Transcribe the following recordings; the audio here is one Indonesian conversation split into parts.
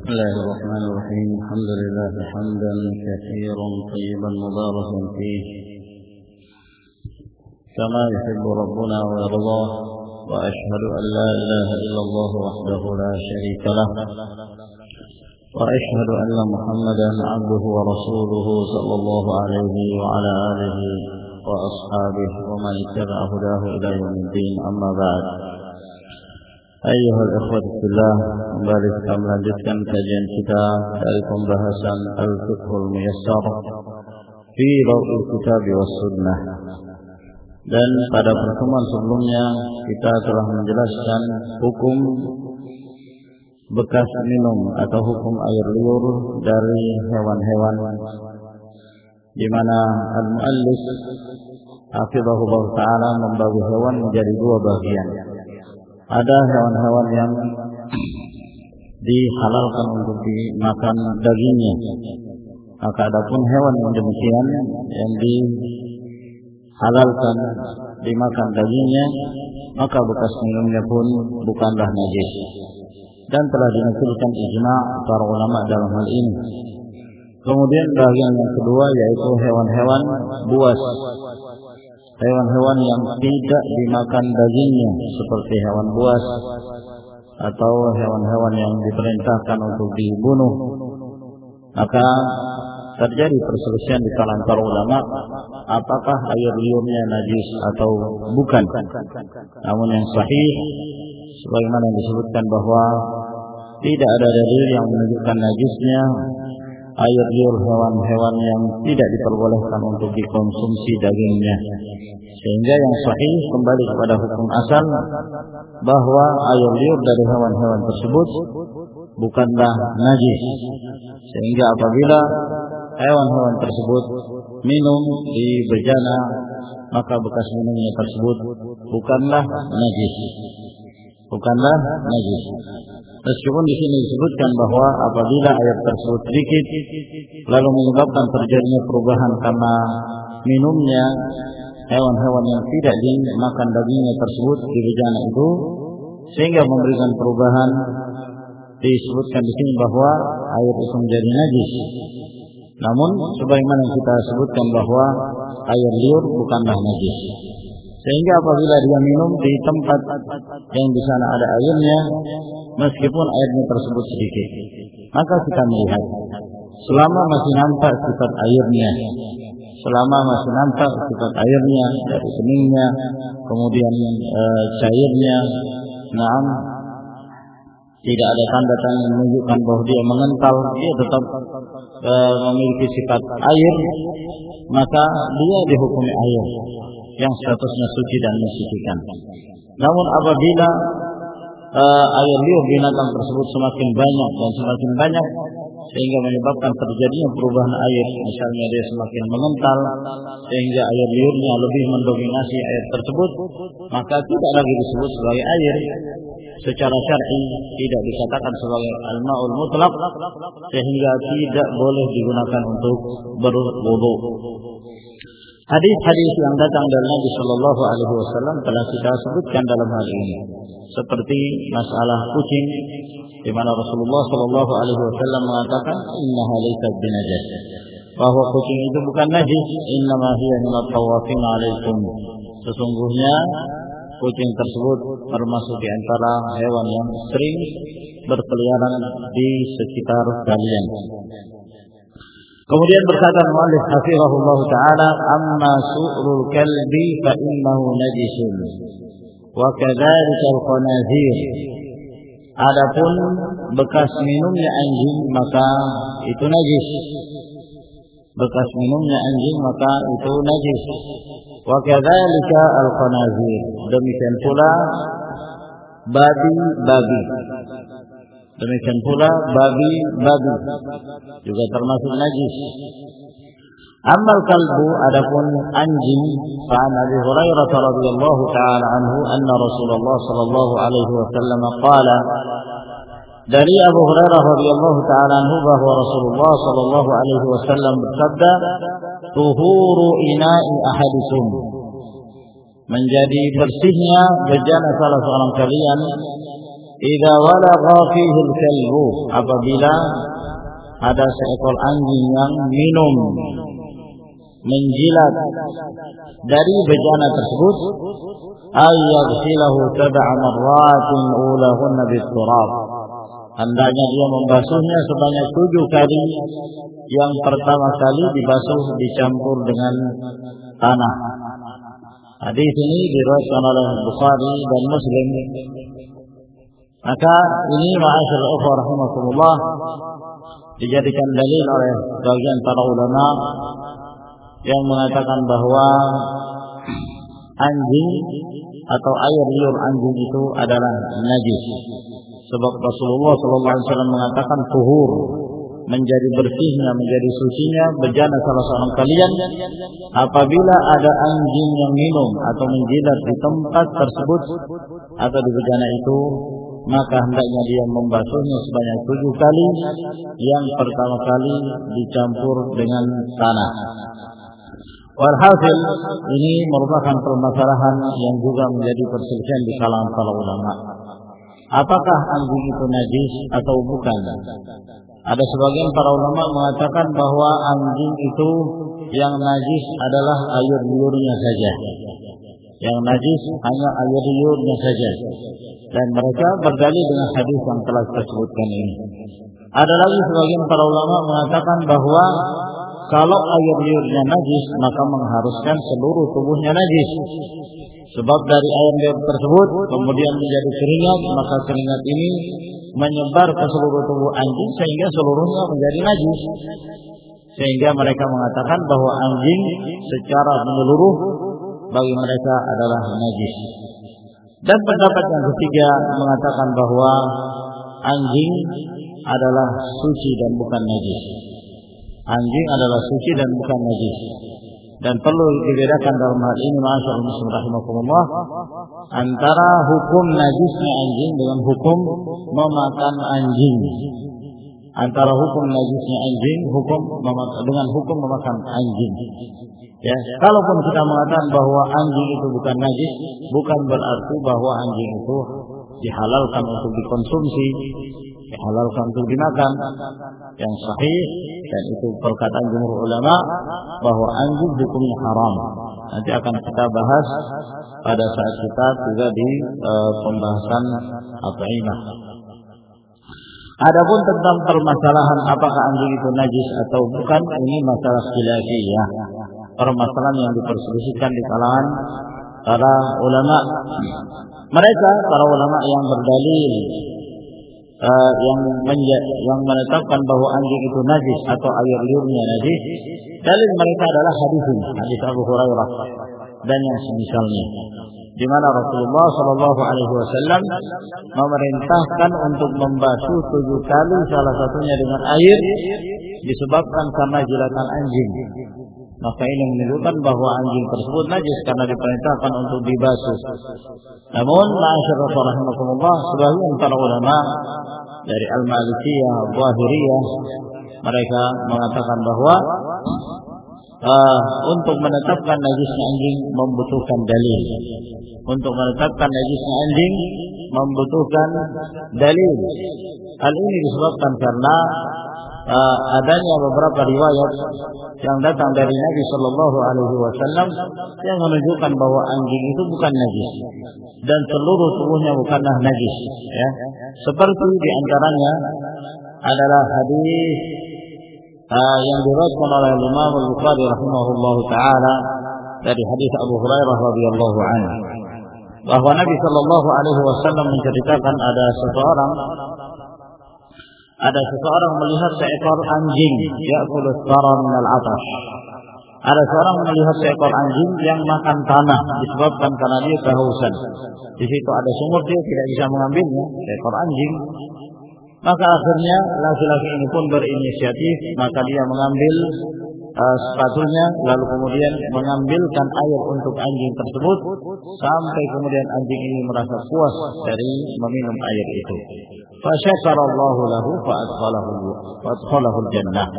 بسم الله الرحمن الرحيم. الحمد لله حمدا كثيرا طيبا مباركا فيه كما يحب ربنا ويرضاه، وأشهد أن لا إله إلا الله وحده لا شريك له، وأشهد أن محمدا عبده ورسوله صلى الله عليه وعلى آله وأصحابه ومن اتبع هداه إلى يوم الدين. أما بعد. Ayyuhal ikhwati fillah, kembali kita melanjutkan kajian kita dari pembahasan Al-Fiqhul Muyassar fi Daw'il Kitab was Sunnah. Dan pada pertemuan sebelumnya kita telah menjelaskan hukum bekas minum atau hukum air liur dari hewan-hewan, di mana al-muallif hafizahullah taala membagi hewan menjadi dua bagian. Ada hewan-hewan yang dihalalkan untuk dimakan dagingnya. Maka adapun hewan yang demikian yang dihalalkan dimakan dagingnya, maka bekas minumnya pun bukanlah najis. Dan telah dinukilkan ijma' para ulama dalam hal ini. Kemudian bagian yang kedua yaitu hewan-hewan buas. Hewan-hewan yang tidak dimakan dagingnya seperti hewan buas atau hewan-hewan yang diperintahkan untuk dibunuh. Maka terjadi perselisihan di kalangan para ulama apakah air liurnya najis atau bukan. Namun yang sahih sebagaimana yang disebutkan bahwa tidak ada dalil yang menunjukkan najisnya air liur hewan-hewan yang tidak diperbolehkan untuk dikonsumsi dagingnya. Sehingga yang sahih kembali kepada hukum asal bahwa air liur dari hewan-hewan tersebut bukanlah najis. Sehingga apabila hewan-hewan tersebut minum di bejana, maka bekas minumnya tersebut bukanlah najis. Bukanlah najis. Meskipun di sini disebutkan bahwa apabila air tersebut sedikit lalu menyebabkan terjadinya perubahan karena minumnya hewan-hewan yang tidak dimakan dagingnya tersebut di bejana itu, sehingga memberikan perubahan, disebutkan di sini bahwa air itu menjadi najis. Namun sebagaimana yang kita sebutkan bahwa air liur bukanlah najis. Sehingga apabila dia minum di tempat yang di sana ada airnya, meskipun airnya tersebut sedikit, maka kita melihat selama masih nampak sifat airnya, dari keningnya, kemudian cairnya, tidak ada tanda-tanda yang menunjukkan bahwa dia mengental, dia tetap memiliki sifat air, maka dia dihukumi air yang statusnya suci dan mensucikan. Namun apabila air liur binatang tersebut semakin banyak sehingga menyebabkan terjadinya perubahan air, misalnya dia semakin mengental sehingga air liurnya lebih mendominasi air tersebut, maka tidak lagi disebut sebagai air. Secara syar'i tidak dikatakan sebagai al-ma'ul mutlaq, sehingga tidak boleh digunakan untuk berwudu. Hadis-hadis yang datang dari Nabi Shallallahu Alaihi Wasallam telah kita sebutkan dalam hal ini, seperti masalah kucing, di mana Rasulullah Shallallahu Alaihi Wasallam mengatakan innaha laysat binajas, bahwa kucing itu bukan najis. Innama hiya minat tawafin alaikum, sesungguhnya kucing tersebut termasuk di antara hewan yang sering berkeliaran di sekitar kalian. Kemudian berkata muallif hafizahullah taala, amma su'rul kalbi fa innahu najisun wa kadzalika al-khanazir. Adapun bekas minumnya anjing maka itu najis. Bekas minumnya anjing maka itu najis. Wa kadzalika al-khanazir. Demikian pula babi-babi. Demikian pula babi-babi juga termasuk najis. Amal kalbu, adapun anjing, fa an Abi Hurairah radhiyallahu taala anhu anna Rasulullah sallallahu alaihi wasallam qala, dari Abu Hurairah radhiyallahu taala anhu bahwa Rasulullah sallallahu alaihi wasallam bersabda, tuhuru ina'i ahadikum, menjadi bersihnya bejana salah seorang kalian idza walagha fihi al-kalbu, apabila ada seekor anjing yang minum, menjilat dari bejana tersebut, ayyaghsilahu sab'a marratin ulahunna bis-turab, hendaknya dia membasuhnya sebanyak 7 kali. Yang pertama kali dibasuh dicampur dengan tanah. Hadis ini diriwayatkan oleh Bukhari dan Muslim. Maka ini ma'asyiral ikhwah rahimakumullah dijadikan dalil oleh sebagian para ulama yang mengatakan bahwa anjing atau air liur anjing itu adalah najis. Sebab Rasulullah SAW mengatakan tuhur, menjadi bersihnya, menjadi sucinya bejana salah seorang kalian apabila ada anjing yang minum atau menjilat di tempat tersebut atau di bejana itu, maka hendaknya dia membasuhnya sebanyak 7 kali. Yang pertama kali dicampur dengan tanah. Walhasil, ini merupakan permasalahan yang juga menjadi perselisihan di kalangan para ulama. Apakah anjing itu najis atau bukan? Ada sebagian para ulama mengatakan bahwa anjing itu yang najis adalah air liurnya saja. Yang najis hanya air liurnya saja. Dan mereka berdalil dengan hadis yang telah kita sebutkan ini. Ada lagi sebagian para ulama mengatakan bahwa kalau air liurnya najis, maka mengharuskan seluruh tubuhnya najis. Sebab dari air liur tersebut kemudian menjadi keringat, maka keringat ini menyebar ke seluruh tubuh anjing sehingga seluruhnya menjadi najis. Sehingga mereka mengatakan bahwa anjing secara menyeluruh bagi mereka adalah najis. Dan pendapat yang ketiga mengatakan bahwa anjing adalah suci dan bukan najis. Anjing adalah suci dan bukan najis. Dan perlu dibedakan dalam hal ini ma'asyiral muslimin rahimakumullah antara hukum najisnya anjing dengan hukum memakan anjing. Antara hukum najisnya anjing dengan hukum memakan anjing. Ya, kalaupun kita mengatakan bahwa anjing itu bukan najis, bukan berarti bahwa anjing itu dihalalkan untuk dikonsumsi, dihalalkan untuk dimakan. Yang sahih, dan itu perkataan jumhur ulama, bahwa anjing hukumnya haram. Nanti akan kita bahas pada saat kita juga di pembahasan at'imah. Adapun tentang permasalahan apakah anjing itu najis atau bukan, ini masalah khilafiyah, permasalahan yang diperselisihkan di kalangan para ulama. Mereka para ulama yang berdalil yang menetapkan bahwa anjing itu najis atau air liurnya najis, dalil mereka adalah hadis Abu Hurairah dan yang semisalnya, di mana Rasulullah SAW memerintahkan untuk membasuh 7 kali, salah satunya dengan air, disebabkan karena jilatan anjing. Maka ini menunjukkan bahwa anjing tersebut najis karena diperintahkan untuk dibasuh. Namun, ma'asyiral rahimakumullah, sebagian para ulama dari Al-Malikiyah, Al-Zahiriyah, mereka mengatakan bahwa untuk menetapkan najisnya anjing membutuhkan dalil. Untuk menetapkan najisnya anjing membutuhkan dalil. Hal ini disebabkan karena adanya beberapa riwayat yang datang dari Nabi Shallallahu Alaihi Wasallam yang menunjukkan bahwa anjing itu bukan najis dan seluruh tubuhnya bukanlah najis. Ya, seperti diantaranya adalah hadis yang diriwayatkan oleh Imam Al-Bukhari rahimahullahu taala dari hadis Abu Hurairah radhiyallahu anhu, bahwa Nabi Shallallahu Alaihi Wasallam menceritakan ada seseorang melihat seekor anjing ya'kulu thara min al-'atash. Ada seorang melihat seekor anjing yang makan tanah disebabkan karena dia kehausan. Di situ ada sumur, dia tidak bisa mengambilnya, seekor anjing. Maka akhirnya laki-laki ini pun berinisiatif, maka dia mengambil sepatunya, lalu kemudian mengambilkan air untuk anjing tersebut, sampai kemudian anjing ini merasa puas dari meminum air itu. Fa syakarallahu lahu fa adkhalahu al-jannah.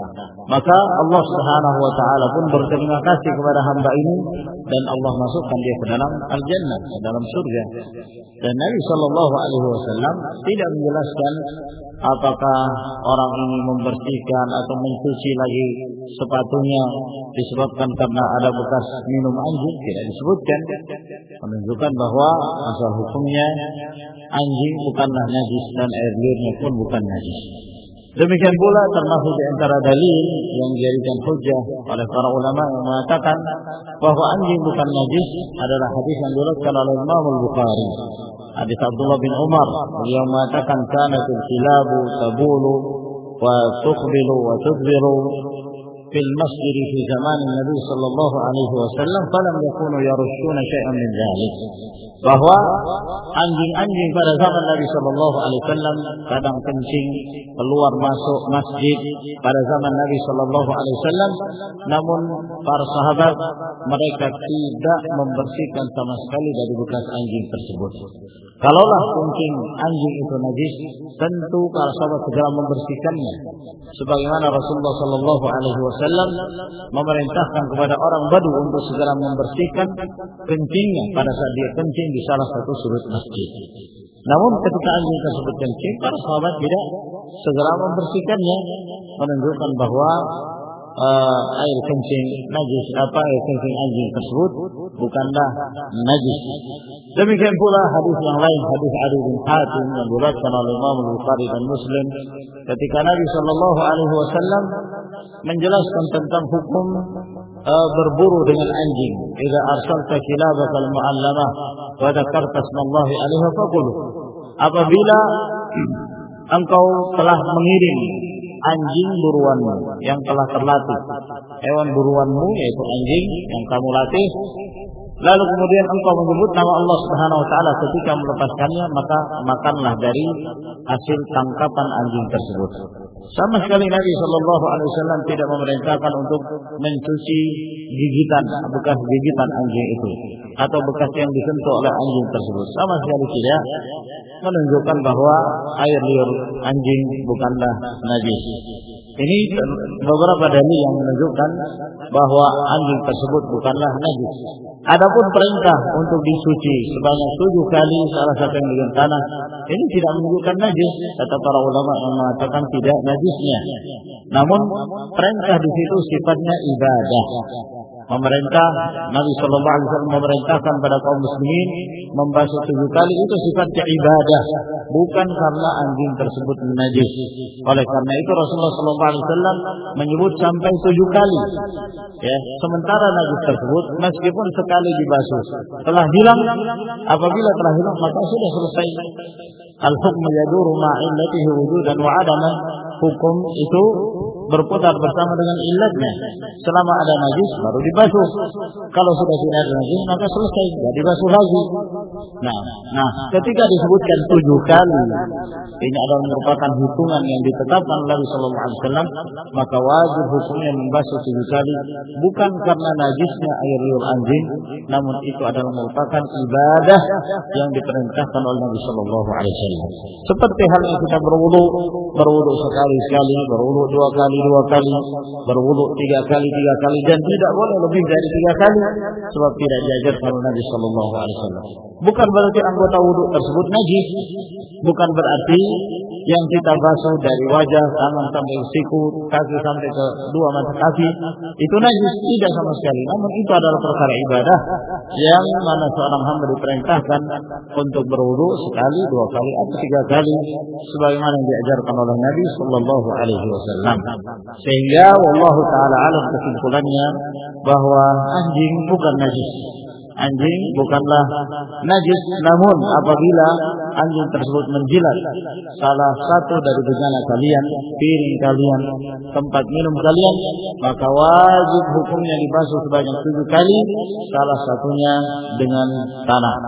maka Allah Subhanahu wa taala pun berterima kasih kepada hamba ini dan Allah masukkan dia ke dalam al-jannah, ke dalam surga. Dan Nabi sallallahu alaihi wasallam tidak menjelaskan apakah orang ini membersihkan atau mencuci lagi sepatunya disebabkan karena ada bekas minum anjing, tidak disebutkan, menunjukkan bahwa asal hukumnya anjing bukanlah najis dan air liurnya pun bukan najis. Demikian pula termasuk di antara dalil yang dijadikan hujjah oleh para ulama yang mengatakan bahwa anjing bukan najis adalah hadis yang diriwayatkan oleh Imam Al-Bukhari. Hadis Abdullah bin Umar yang mengatakan kanatul kilabu tabulu wa tuqbilu wa tudbiru fil masjid fi zaman Nabi sallallahu alaihi wasallam falam yakunu yarushuna syai'an min dzalik. Bahwa anjing-anjing pada zaman Nabi sallallahu alaihi wasallam kadang kencing keluar masuk masjid pada zaman Nabi sallallahu alaihi wasallam, namun para sahabat mereka tidak membersihkan sama sekali dari bekas anjing tersebut. Kalaulah kencing anjing itu najis, tentu para sahabat segera membersihkannya, sebagaimana Rasulullah sallallahu alaihi wasallam memerintahkan kepada orang Badu untuk segera membersihkan kencingnya pada saat dia kencing di salah satu sudut masjid. Namun ketika anjing tersebut kencing, para sahabat tidak segera membersihkannya, menunjukkan bahwa air kencing najis, air kencing anjing tersebut bukanlah najis. Demikian pula hadis yang lain, hadis Adi bin Hatim yang diriwayatkan oleh Imam Bukhari dan Muslim, ketika Nabi sallallahu alaihi wasallam menjelaskan tentang hukum berburu dengan anjing. Idza arsalta kilabaka al-mu'allamah wa dzakarta ismallahi 'alaiha faqul. Apabila engkau telah mengirim anjing buruanmu yang telah terlatih, hewan buruanmu yaitu anjing yang kamu latih, lalu kemudian engkau menyebut nama Allah Subhanahu wa taala ketika melepaskannya, maka makanlah dari hasil tangkapan anjing tersebut. Sama sekali Nabi sallallahu alaihi wasallam tidak memerintahkan untuk mencuci gigitan, bekas gigitan anjing itu atau bekas yang disentuh oleh anjing tersebut. Sama sekali tidak, menunjukkan bahwa air liur anjing bukanlah najis. Ini beberapa dalil yang menunjukkan bahwa anjing tersebut bukanlah najis. Adapun perintah untuk dicuci sebanyak 7 kali salah satu yang dengan tanah, ini tidak menunjukkan najis, kata para ulama yang mengatakan tidak najisnya. Namun perintah di situ sifatnya ibadah. Memerintah, Nabi sallallahu alaihi wasallam memerintahkan pada kaum muslimin membasuh 7 kali, itu sifatnya ibadah, bukan karena anjing tersebut najis. Oleh karena itu Rasulullah sallallahu alaihi wasallam menyebut sampai 7 kali. Ya, sementara najis tersebut meskipun sekali dibasuh telah hilang, apabila telah hilang maka sudah selesai. Al-hukmu yaduru ma'illatihi wujudan wa adaman. Hukum itu berputar bersama dengan illatnya. Selama ada najis baru dibasuh. Kalau sudah tidak ada najis maka selesai, tidak dibasuh lagi. Nah, ketika disebutkan 7 kali, ini adalah merupakan hitungan yang ditetapkan oleh Nabi sallallahu alaihi wasallam, maka wajib hukumnya membasuh 7 kali, bukan karena najisnya air liur anjing, namun itu adalah merupakan ibadah yang diperintahkan oleh Nabi sallallahu alaihi wasallam. Seperti halnya kita berwudu sekali-sekali, berwudu 2 kali, berwudu 3 kali, dan tidak boleh lebih dari 3 kali, sebab tidak diajarkan oleh Nabi sallallahu alaihi wasallam. Bukan berarti anggota wudu tersebut najis, bukan berarti yang kita basuh dari wajah, tangan sampai siku, kaki sampai ke 2 mata kaki itu najis, tidak sama sekali. Namun itu adalah perkara ibadah yang mana seorang hamba diperintahkan untuk berwudu sekali, 2 kali atau 3 kali sebagaimana yang diajarkan oleh Nabi sallallahu alaihi wasallam. Sehingga wallahu taala alam, kesimpulannya bahwa anjing bukan najis. Anjing bukanlah najis, namun apabila anjing tersebut menjilat salah satu dari bejana kalian, piring kalian, tempat minum kalian, maka wajib hukumnya dibasuh sebanyak 7 kali, salah satunya dengan tanah.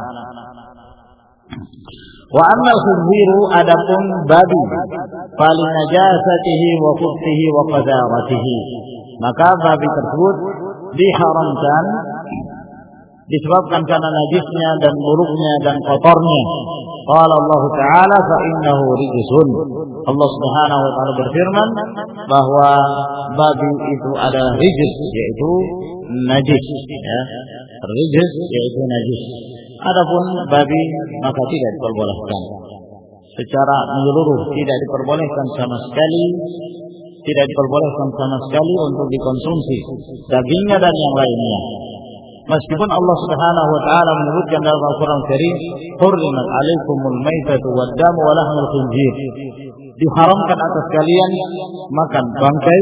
Wa ammal khinziru, adapun babi, fali najasatihi wa khubthihi wa qadaratihi, maka babi tersebut diharamkan disebabkan karena najisnya dan buruknya dan kotornya. Qala Allah Ta'ala fa innahu rijsun. Allah Subhanahu wa taala berfirman bahwa babi itu adalah rijs, yaitu najis, ya. Rijs yaitu najis. Adapun babi maka tidak diperbolehkan. Secara menyeluruh tidak diperbolehkan sama sekali. Tidak diperbolehkan sama sekali untuk dikonsumsi dagingnya dan yang lainnya. Meskipun Allah Subhanahu wa taala menyebutkan dalam Al-Qur'an Karim, "Hurrimat 'alaikumul maitatu wad-damu wa lahmul khinzir." Diharamkan atas kalian makan bangkai,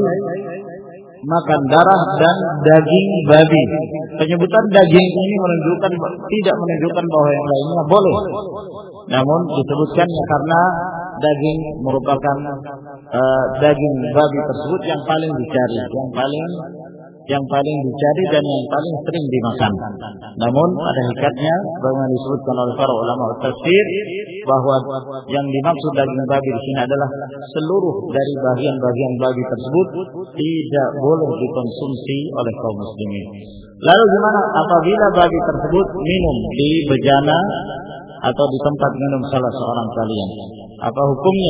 makan darah dan daging babi. Penyebutan daging ini tidak menunjukkan bahwa yang lainnya boleh. Namun disebutkannya karena daging merupakan daging babi tersebut yang paling dicari, yang paling dicari dan yang paling sering dimakan. Namun ada hakikatnya bagaimana disebutkan oleh para ulama tafsir bahwa yang dimaksud daging babi di sini adalah seluruh dari bagian-bagian babi tersebut tidak boleh dikonsumsi oleh kaum muslimin. Lalu gimana apabila babi tersebut minum di bejana atau di tempat minum salah seorang kalian? Apa hukumnya?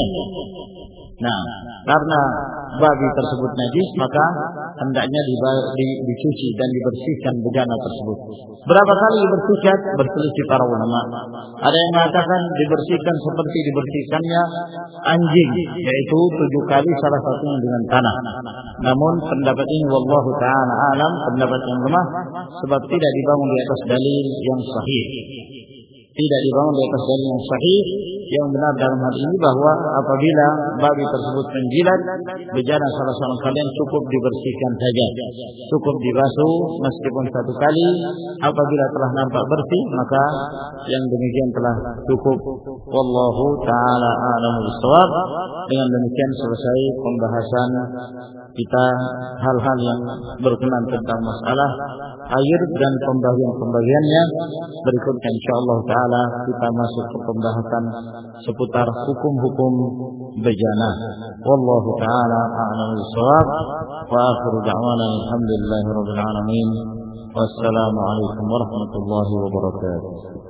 Nah, karena babi tersebut najis, maka hendaknya dicuci dan dibersihkan bejana tersebut. Berapa kali dibersihkan? Berselisih para ulama. Ada yang mengatakan dibersihkan seperti dibersihkannya anjing, yaitu 7 kali, salah satunya dengan tanah. Namun pendapat ini wallahu ta'ala alam, pendapat yang lemah, sebab tidak dibangun di atas dalil yang sahih. Tidak dibangun di atas dalil yang sahih. Yang benar dalam hal ini bahwa apabila babi tersebut menjilat bejana salah seorang kalian, cukup dibersihkan saja, cukup dibasuh meskipun 1 kali. Apabila telah nampak bersih, maka yang demikian telah cukup. Wallahu ta'ala a'lamu bishawab. Dengan demikian selesai pembahasan kita hal-hal yang berkenaan tentang masalah air dan pembagian-pembagiannya. Berikutnya insyaallah taala kita masuk ke pembahasan seputar hukum-hukum bejana. Wallahu taala a'lamu bishawab. Wa akhiru da'wana alhamdulillahirabbil alamin. Wassalamu alaikum warahmatullahi wabarakatuh.